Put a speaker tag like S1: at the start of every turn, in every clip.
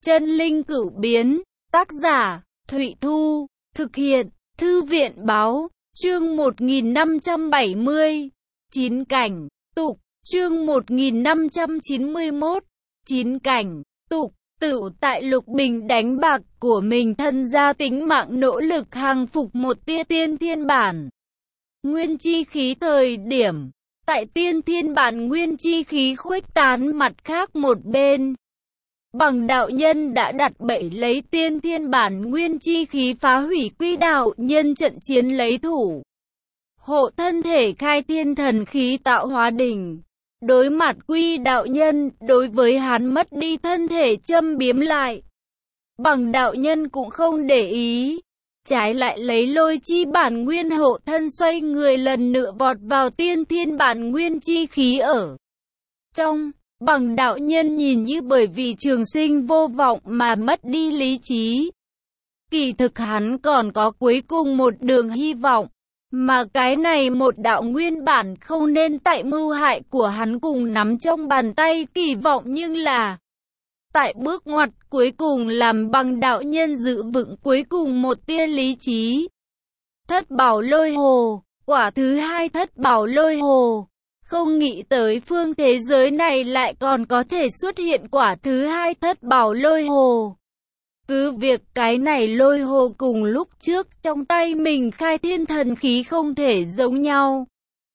S1: Chân linh cửu biến, tác giả, Thụy Thu, thực hiện, Thư viện báo, chương 1570, chín cảnh, tục, chương 1591, chín cảnh, tục, Tửu tại Lục Bình đánh bạc của mình thân ra tính mạng nỗ lực hàng phục một tia tiên thiên bản. Nguyên chi khí thời điểm, tại tiên thiên bản nguyên chi khí khuếch tán mặt khác một bên. Bằng đạo nhân đã đặt bẫy lấy tiên thiên bản nguyên chi khí phá hủy quy đạo nhân trận chiến lấy thủ. Hộ thân thể khai thiên thần khí tạo hóa đỉnh. Đối mặt quy đạo nhân, đối với hắn mất đi thân thể châm biếm lại. Bằng đạo nhân cũng không để ý. Trái lại lấy lôi chi bản nguyên hộ thân xoay người lần nữa vọt vào tiên thiên bản nguyên chi khí ở trong. Bằng đạo nhân nhìn như bởi vì trường sinh vô vọng mà mất đi lý trí. Kỳ thực hắn còn có cuối cùng một đường hy vọng. Mà cái này một đạo nguyên bản không nên tại mưu hại của hắn cùng nắm trong bàn tay kỳ vọng, nhưng là tại bước ngoặt cuối cùng làm bằng đạo nhân giữ vững cuối cùng một tia lý trí. Thất bảo lôi hồ, quả thứ hai thất bảo lôi hồ. Không nghĩ tới phương thế giới này lại còn có thể xuất hiện quả thứ hai thất bảo lôi hồ. Cứ việc cái này lôi hồ cùng lúc trước trong tay mình khai thiên thần khí không thể giống nhau.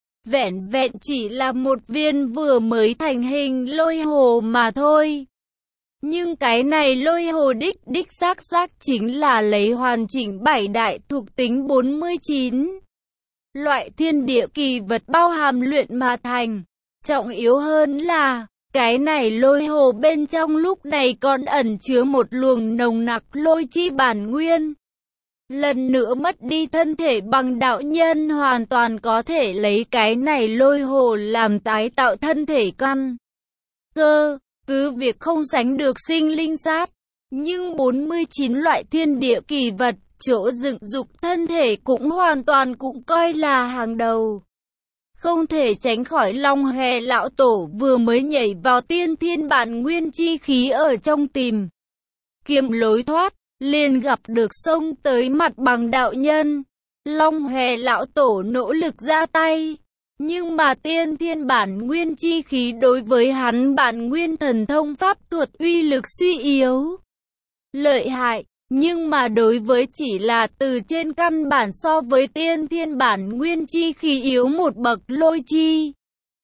S1: Vẹn vẹn chỉ là một viên vừa mới thành hình lôi hồ mà thôi. Nhưng cái này lôi hồ đích xác chính là lấy hoàn chỉnh 7 đại thuộc tính 49. Loại thiên địa kỳ vật bao hàm luyện mà thành. Trọng yếu hơn là cái này lôi hồ bên trong lúc này còn ẩn chứa một luồng nồng nặc lôi chi bản nguyên. Lần nữa mất đi thân thể bằng đạo nhân hoàn toàn có thể lấy cái này lôi hồ làm tái tạo thân thể căn cơ. Cứ việc không sánh được sinh linh sát, nhưng 49 loại thiên địa kỳ vật, chỗ dựng dục thân thể cũng hoàn toàn cũng coi là hàng đầu. Không thể tránh khỏi Long Hề lão tổ vừa mới nhảy vào tiên thiên bản nguyên chi khí ở trong tìm kiếm lối thoát, liền gặp được xông tới mặt bằng đạo nhân. Long Hề lão tổ nỗ lực ra tay, nhưng mà tiên thiên bản nguyên chi khí đối với hắn bản nguyên thần thông pháp thuật uy lực suy yếu. Lợi hại, nhưng mà đối với chỉ là từ trên căn bản so với tiên thiên bản nguyên chi khí yếu một bậc lôi chi.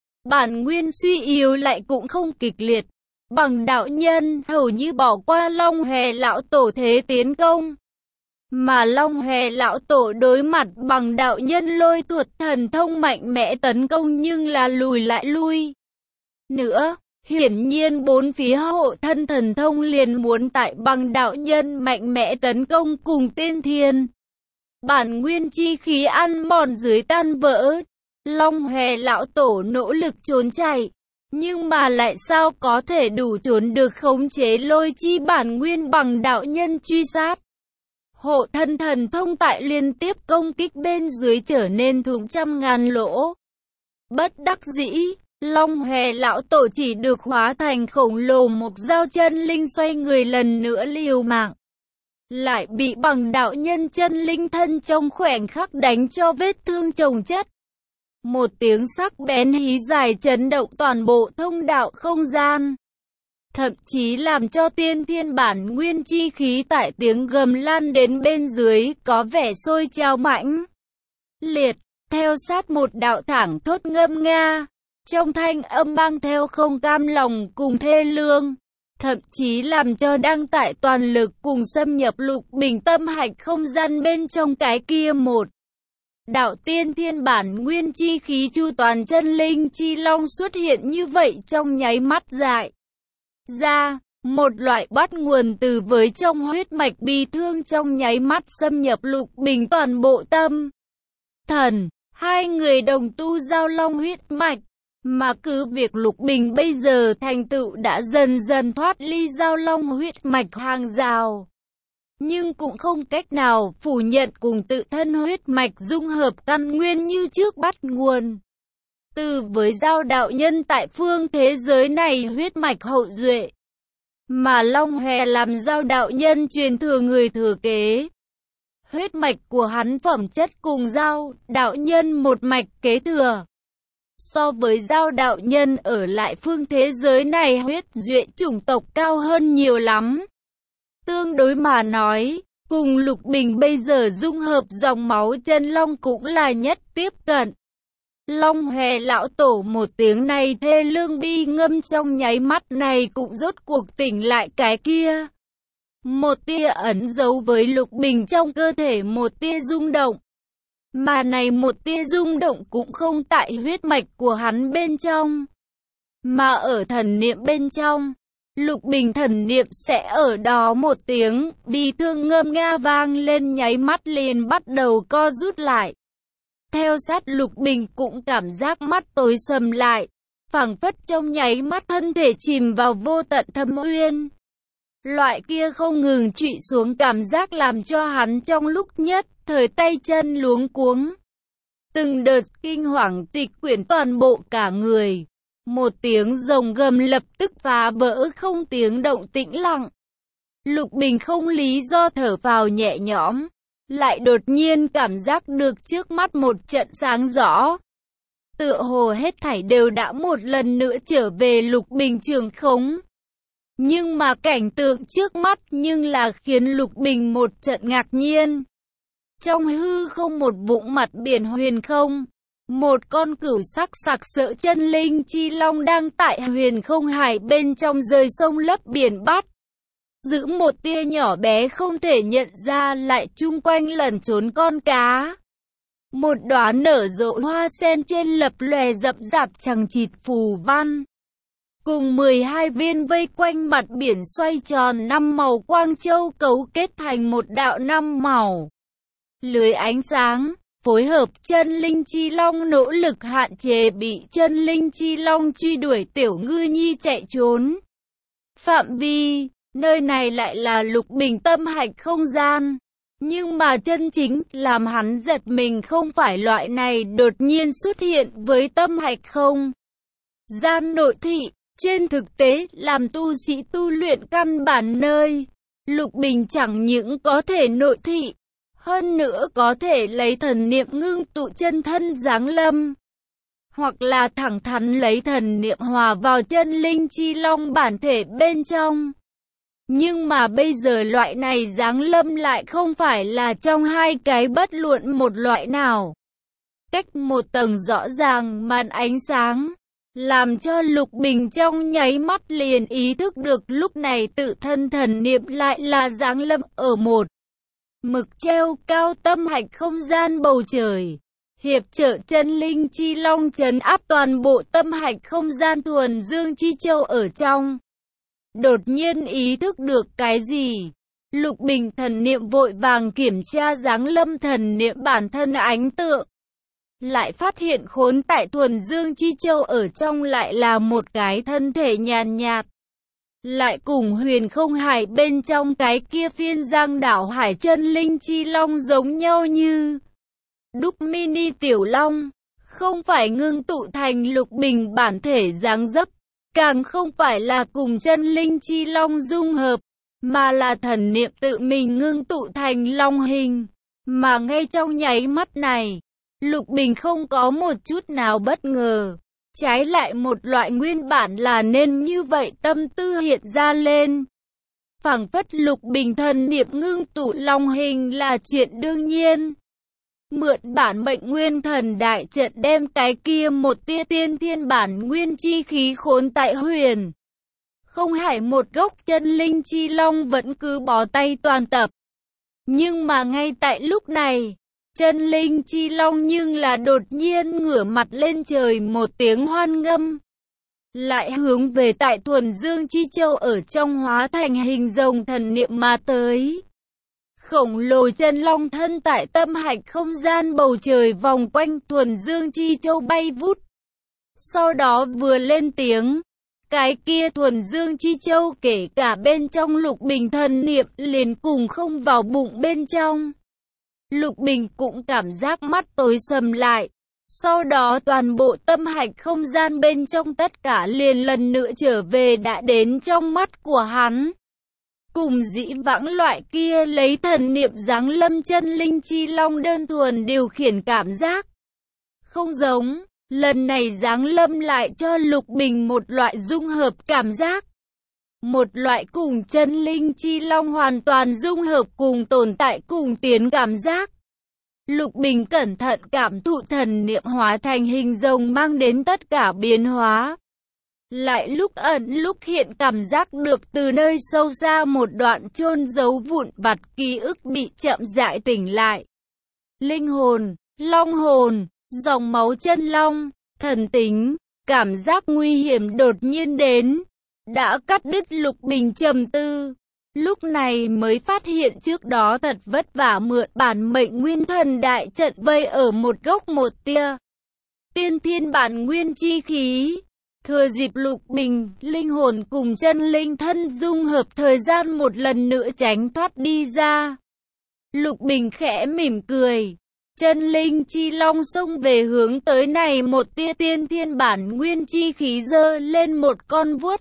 S1: Bản nguyên suy yếu lại cũng không kịch liệt. Bằng đạo nhân hầu như bỏ qua Long Hề lão tổ thế tiến công. Mà Long Hề lão tổ đối mặt bằng đạo nhân lôi thuật thần thông mạnh mẽ tấn công nhưng là lùi lại lui. Nữa, hiển nhiên bốn phía hộ thân thần thông liền muốn tại bằng đạo nhân mạnh mẽ tấn công cùng tiên thiên. Bản nguyên chi khí ăn mòn dưới tan vỡ. Long Hề lão tổ nỗ lực trốn chạy. Nhưng mà lại sao có thể đủ trốn được khống chế lôi chi bản nguyên bằng đạo nhân truy sát. Hộ thân thần thông tại liên tiếp công kích bên dưới trở nên thủng trăm ngàn lỗ. Bất đắc dĩ, Long Hề lão tổ chỉ được hóa thành khổng lồ một dao chân linh xoay người lần nữa liều mạng. Lại bị bằng đạo nhân chân linh thân trong khoảnh khắc đánh cho vết thương chồng chất. Một tiếng sắc bén hí dài chấn động toàn bộ thông đạo không gian. Thậm chí làm cho tiên thiên bản nguyên chi khí tại tiếng gầm lan đến bên dưới có vẻ sôi trào mãnh liệt. Theo sát một đạo thẳng thốt ngâm nga. Trong thanh âm mang theo không cam lòng cùng thê lương. Thậm chí làm cho đang tại toàn lực cùng xâm nhập Lục Bình tâm hạch không gian bên trong cái kia một. Đạo tiên thiên bản nguyên chi khí chu toàn chân linh chi long xuất hiện như vậy trong nháy mắt dại ra, một loại bắt nguồn từ với trong huyết mạch bi thương trong nháy mắt xâm nhập Lục Bình toàn bộ tâm thần. Hai người đồng tu giao long huyết mạch, mà cứ việc Lục Bình bây giờ thành tựu đã dần dần thoát ly giao long huyết mạch hàng rào. Nhưng cũng không cách nào phủ nhận cùng tự thân huyết mạch dung hợp căn nguyên như trước bắt nguồn từ với giao đạo nhân tại phương thế giới này huyết mạch hậu duệ. mà Long Hòe làm Giao đạo nhân truyền thừa người thừa kế. Huyết mạch của hắn phẩm chất cùng Giao đạo nhân một mạch kế thừa. So với Giao đạo nhân ở lại phương thế giới này huyết duệ chủng tộc cao hơn nhiều lắm. Tương đối mà nói, cùng Lục Bình bây giờ dung hợp dòng máu chân long cũng là nhất tiếp cận. Long Hòe lão tổ một tiếng này thê lương bi ngâm trong nháy mắt này cũng rốt cuộc tỉnh lại cái kia. Một tia ẩn giấu với Lục Bình trong cơ thể một tia rung động. Mà này một tia rung động cũng không tại huyết mạch của hắn bên trong, mà ở thần niệm bên trong. Lục Bình thần niệm sẽ ở đó một tiếng bi thương ngâm nga vang lên nháy mắt liền bắt đầu co rút lại. Theo sát Lục Bình cũng cảm giác mắt tối sầm lại, phảng phất trong nháy mắt thân thể chìm vào vô tận thâm uyên. Loại kia không ngừng trụy xuống cảm giác làm cho hắn trong lúc nhất thời tay chân luống cuống. Từng đợt kinh hoàng tịch quyển toàn bộ cả người. Một tiếng rồng gầm lập tức phá vỡ không tiếng động tĩnh lặng. Lục Bình không lý do thở phào nhẹ nhõm, lại đột nhiên cảm giác được trước mắt một trận sáng rõ. Tựa hồ hết thảy đều đã một lần nữa trở về Lục Bình trường khống. Nhưng mà cảnh tượng trước mắt nhưng là khiến Lục Bình một trận ngạc nhiên. Trong hư không một vũng mặt biển huyền không, một con cửu sắc sặc sỡ chân linh chi long đang tại huyền không hải bên trong rời sông lấp biển bắt. Giữ một tia nhỏ bé không thể nhận ra lại chung quanh lẩn trốn con cá. Một đóa nở rộ hoa sen trên lập lòe rậm rạp chằng chịt phù văn. Cùng 12 viên vây quanh mặt biển xoay tròn 5 màu quang châu cấu kết thành một đạo 5 màu. Lưới ánh sáng, phối hợp chân linh chi long nỗ lực hạn chế bị chân linh chi long truy đuổi tiểu ngư nhi chạy trốn. Phạm vi, nơi này lại là Lục Bình tâm hạch không gian. Nhưng mà chân chính làm hắn giật mình không phải loại này đột nhiên xuất hiện với tâm hạch không gian nội thị. Trên thực tế, làm tu sĩ tu luyện căn bản nơi, Lục Bình chẳng những có thể nội thị, hơn nữa có thể lấy thần niệm ngưng tụ chân thân giáng lâm, hoặc là thẳng thắn lấy thần niệm hòa vào chân linh chi long bản thể bên trong. Nhưng mà bây giờ loại này giáng lâm lại không phải là trong hai cái bất luận một loại nào. Cách một tầng rõ ràng màn ánh sáng, làm cho Lục Bình trong nháy mắt liền ý thức được lúc này tự thân thần niệm lại là giáng lâm ở một mực treo cao tâm hạch không gian bầu trời, hiệp trợ chân linh chi long trấn áp toàn bộ tâm hạch không gian thuần dương chi châu ở trong. Đột nhiên ý thức được cái gì? Lục Bình thần niệm vội vàng kiểm tra giáng lâm thần niệm bản thân ánh tượng. Lại phát hiện khốn tại thuần dương chi châu ở trong lại là một cái thân thể nhàn nhạt. Lại cùng huyền không hải bên trong cái kia phiên giang đảo hải chân linh chi long giống nhau như đúc mini tiểu long. Không phải ngưng tụ thành Lục Bình bản thể dáng dấp, càng không phải là cùng chân linh chi long dung hợp, mà là thần niệm tự mình ngưng tụ thành long hình. Mà ngay trong nháy mắt này, Lục Bình không có một chút nào bất ngờ. Trái lại một loại nguyên bản là nên như vậy tâm tư hiện ra lên. Phảng phất Lục Bình thần niệm ngưng tụ long hình là chuyện đương nhiên. Mượn bản mệnh nguyên thần đại trận đem cái kia một tia tiên thiên bản nguyên chi khí khốn tại huyền không hải một gốc chân linh chi long vẫn cứ bó tay toàn tập. Nhưng mà ngay tại lúc này, chân linh chi long nhưng là đột nhiên ngửa mặt lên trời một tiếng hoan ngâm. Lại hướng về tại thuần dương chi châu ở trong hóa thành hình rồng thần niệm mà tới. Khổng lồ chân long thân tại tâm hạch không gian bầu trời vòng quanh thuần dương chi châu bay vút. Sau đó vừa lên tiếng, cái kia thuần dương chi châu kể cả bên trong Lục Bình thần niệm liền cùng không vào bụng bên trong. Lục Bình cũng cảm giác mắt tối sầm lại, Sau đó toàn bộ tâm hạch không gian bên trong tất cả liền lần nữa trở về đã đến trong mắt của hắn. Cùng dĩ vãng loại kia lấy thần niệm giáng lâm chân linh chi long đơn thuần điều khiển cảm giác. Không giống, lần này giáng lâm lại cho Lục Bình một loại dung hợp cảm giác. Một loại cùng chân linh chi long hoàn toàn dung hợp cùng tồn tại cùng tiến cảm giác. Lục Bình cẩn thận cảm thụ thần niệm hóa thành hình rồng mang đến tất cả biến hóa. Lại lúc ẩn lúc hiện cảm giác được từ nơi sâu xa một đoạn chôn giấu vụn vặt ký ức bị chậm rãi tỉnh lại. Linh hồn, long hồn, dòng máu chân long, thần tính, cảm giác nguy hiểm đột nhiên đến. Đã cắt đứt Lục Bình trầm tư. Lúc này mới phát hiện trước đó thật vất vả mượn bản mệnh nguyên thần đại trận vây ở một gốc một tia tiên thiên bản nguyên chi khí. Thừa dịp Lục Bình, linh hồn cùng chân linh thân dung hợp thời gian một lần nữa tránh thoát đi ra. Lục Bình khẽ mỉm cười. Chân linh chi long xông về hướng tới này một tia tiên thiên bản nguyên chi khí giơ lên một con vuốt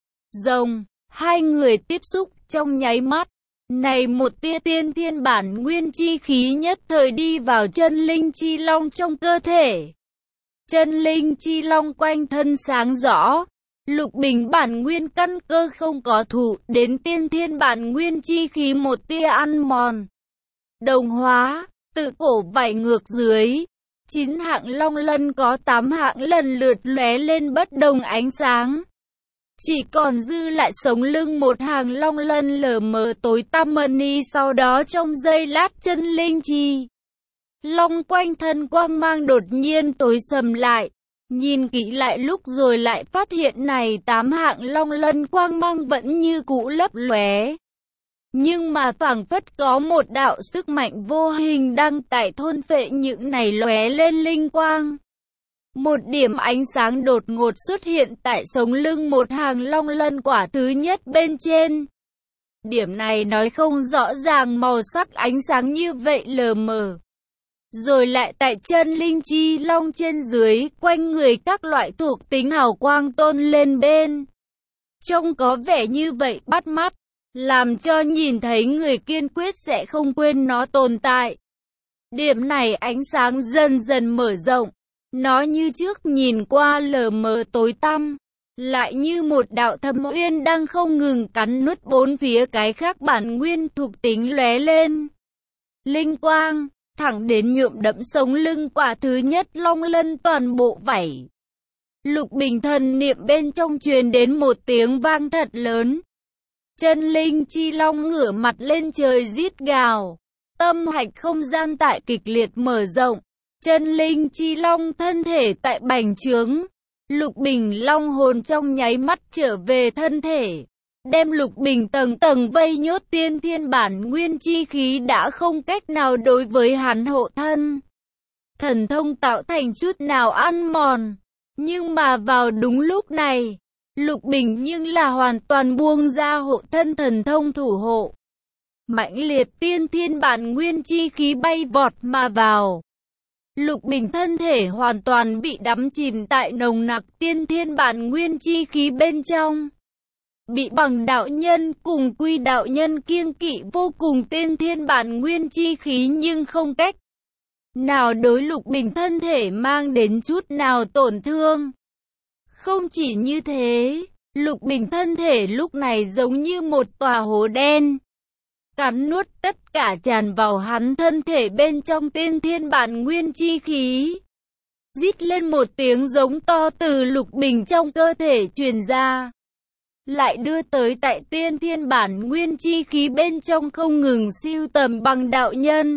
S1: rồng. Hai người tiếp xúc trong nháy mắt. Này một tia tiên thiên bản nguyên chi khí nhất thời đi vào chân linh chi long trong cơ thể. Chân linh chi long quanh thân sáng rõ. Lục Bình bản nguyên căn cơ không có thụ đến tiên thiên bản nguyên chi khí một tia ăn mòn. Đồng hóa, tự cổ vảy ngược dưới. 9 hạng long lân có 8 hạng lần lượt lóe lên bất đồng ánh sáng. Chỉ còn dư lại sống lưng một hàng long lân lờ mờ tối tăm mani, sau đó trong giây lát chân linh chi long quanh thân quang mang đột nhiên tối sầm lại. Nhìn kỹ lại lúc rồi lại phát hiện này 8 hạng long lân quang mang vẫn như cũ lấp lóe. Nhưng mà phảng phất có một đạo sức mạnh vô hình đang tại thôn phệ những này lóe lên linh quang. Một điểm ánh sáng đột ngột xuất hiện tại sống lưng một hàng long lân quả thứ nhất bên trên. Điểm này nói không rõ ràng màu sắc ánh sáng như vậy lờ mờ. Rồi lại tại chân linh chi long trên dưới, quanh người các loại thuộc tính hào quang tôn lên bên. Trông có vẻ như vậy bắt mắt, làm cho nhìn thấy người kiên quyết sẽ không quên nó tồn tại. Điểm này ánh sáng dần dần mở rộng. Nó như trước nhìn qua lờ mờ tối tăm, lại như một đạo thâm uyên đang không ngừng cắn nuốt bốn phía cái khác bản nguyên thuộc tính lóe lên. Linh quang, thẳng đến nhuộm đẫm sống lưng quả thứ nhất long lân toàn bộ vảy. Lục Bình thần niệm bên trong truyền đến một tiếng vang thật lớn. Chân linh chi long ngửa mặt lên trời rít gào. Tâm hạch không gian tại kịch liệt mở rộng. Chân linh chi long thân thể tại bành trướng. Lục Bình long hồn trong nháy mắt trở về thân thể. Đem Lục Bình tầng tầng vây nhốt tiên thiên bản nguyên chi khí đã không cách nào đối với hắn hộ thân. Thần thông tạo thành chút nào ăn mòn. Nhưng mà vào đúng lúc này, Lục Bình nhưng là hoàn toàn buông ra hộ thân thần thông thủ hộ. Mãnh liệt tiên thiên bản nguyên chi khí bay vọt mà vào. Lục Bình thân thể hoàn toàn bị đắm chìm tại nồng nặc tiên thiên bản nguyên chi khí bên trong. Bị Bằng đạo nhân cùng Quy đạo nhân kiêng kỵ vô cùng tiên thiên bản nguyên chi khí nhưng không cách nào đối Lục Bình thân thể mang đến chút nào tổn thương. Không chỉ như thế, Lục Bình thân thể lúc này giống như một tòa hố đen. Cắn nuốt tất cả tràn vào hắn thân thể bên trong tiên thiên bản nguyên chi khí. Rít lên một tiếng giống to từ Lục Bình trong cơ thể truyền ra. Lại đưa tới tại tiên thiên bản nguyên chi khí bên trong không ngừng siêu tầm Bằng đạo nhân.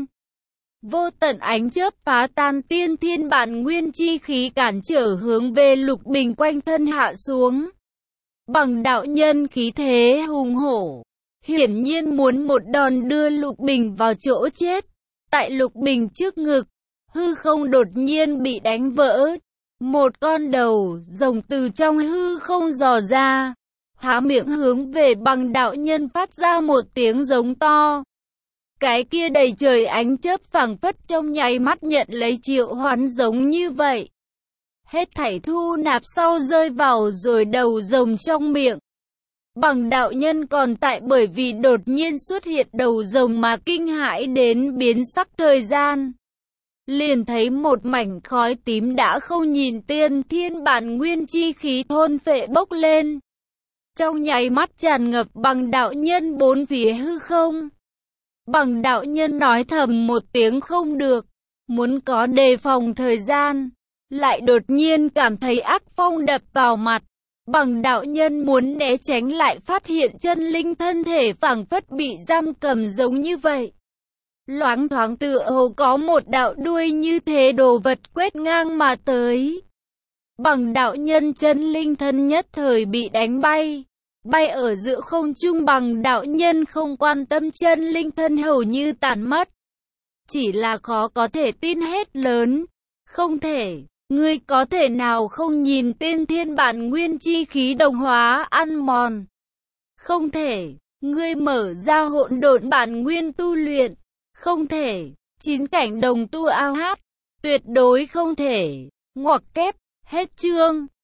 S1: Vô tận ánh chớp phá tan tiên thiên bản nguyên chi khí cản trở hướng về Lục Bình quanh thân hạ xuống. Bằng đạo nhân khí thế hùng hổ, hiển nhiên muốn một đòn đưa Lục Bình vào chỗ chết. Tại Lục Bình trước ngực, hư không đột nhiên bị đánh vỡ. Một con đầu rồng từ trong hư không dò ra, há miệng hướng về Bằng đạo nhân phát ra một tiếng giống to. Cái kia đầy trời ánh chớp phảng phất trong nháy mắt nhận lấy triệu hoán giống như vậy. Hết thảy thu nạp sau rơi vào rồi đầu rồng trong miệng. Bằng đạo nhân còn tại bởi vì đột nhiên xuất hiện đầu rồng mà kinh hãi đến biến sắc thời gian. Liền thấy một mảnh khói tím đã không nhìn tiên thiên bản nguyên chi khí thôn phệ bốc lên. Trong nháy mắt tràn ngập bằng đạo nhân bốn phía hư không. Bằng đạo nhân nói thầm một tiếng không được, muốn có đề phòng thời gian. Lại đột nhiên cảm thấy ác phong đập vào mặt. Bằng đạo nhân muốn né tránh lại phát hiện chân linh thân thể phảng phất bị giam cầm giống như vậy. Loáng thoáng tựa hồ có một đạo đuôi như thế đồ vật quét ngang mà tới. Bằng đạo nhân chân linh thân nhất thời bị đánh bay. Bay ở giữa không trung bằng đạo nhân không quan tâm chân linh thân hầu như tàn mất. Chỉ là khó có thể tin hết lớn. Không thể, ngươi có thể nào không nhìn tiên thiên bản nguyên chi khí đồng hóa ăn mòn. Không thể, ngươi mở ra hỗn độn bản nguyên tu luyện. Không thể, chín cảnh đồng tu ao hát. Tuyệt đối không thể. Ngoặc kép, hết chương.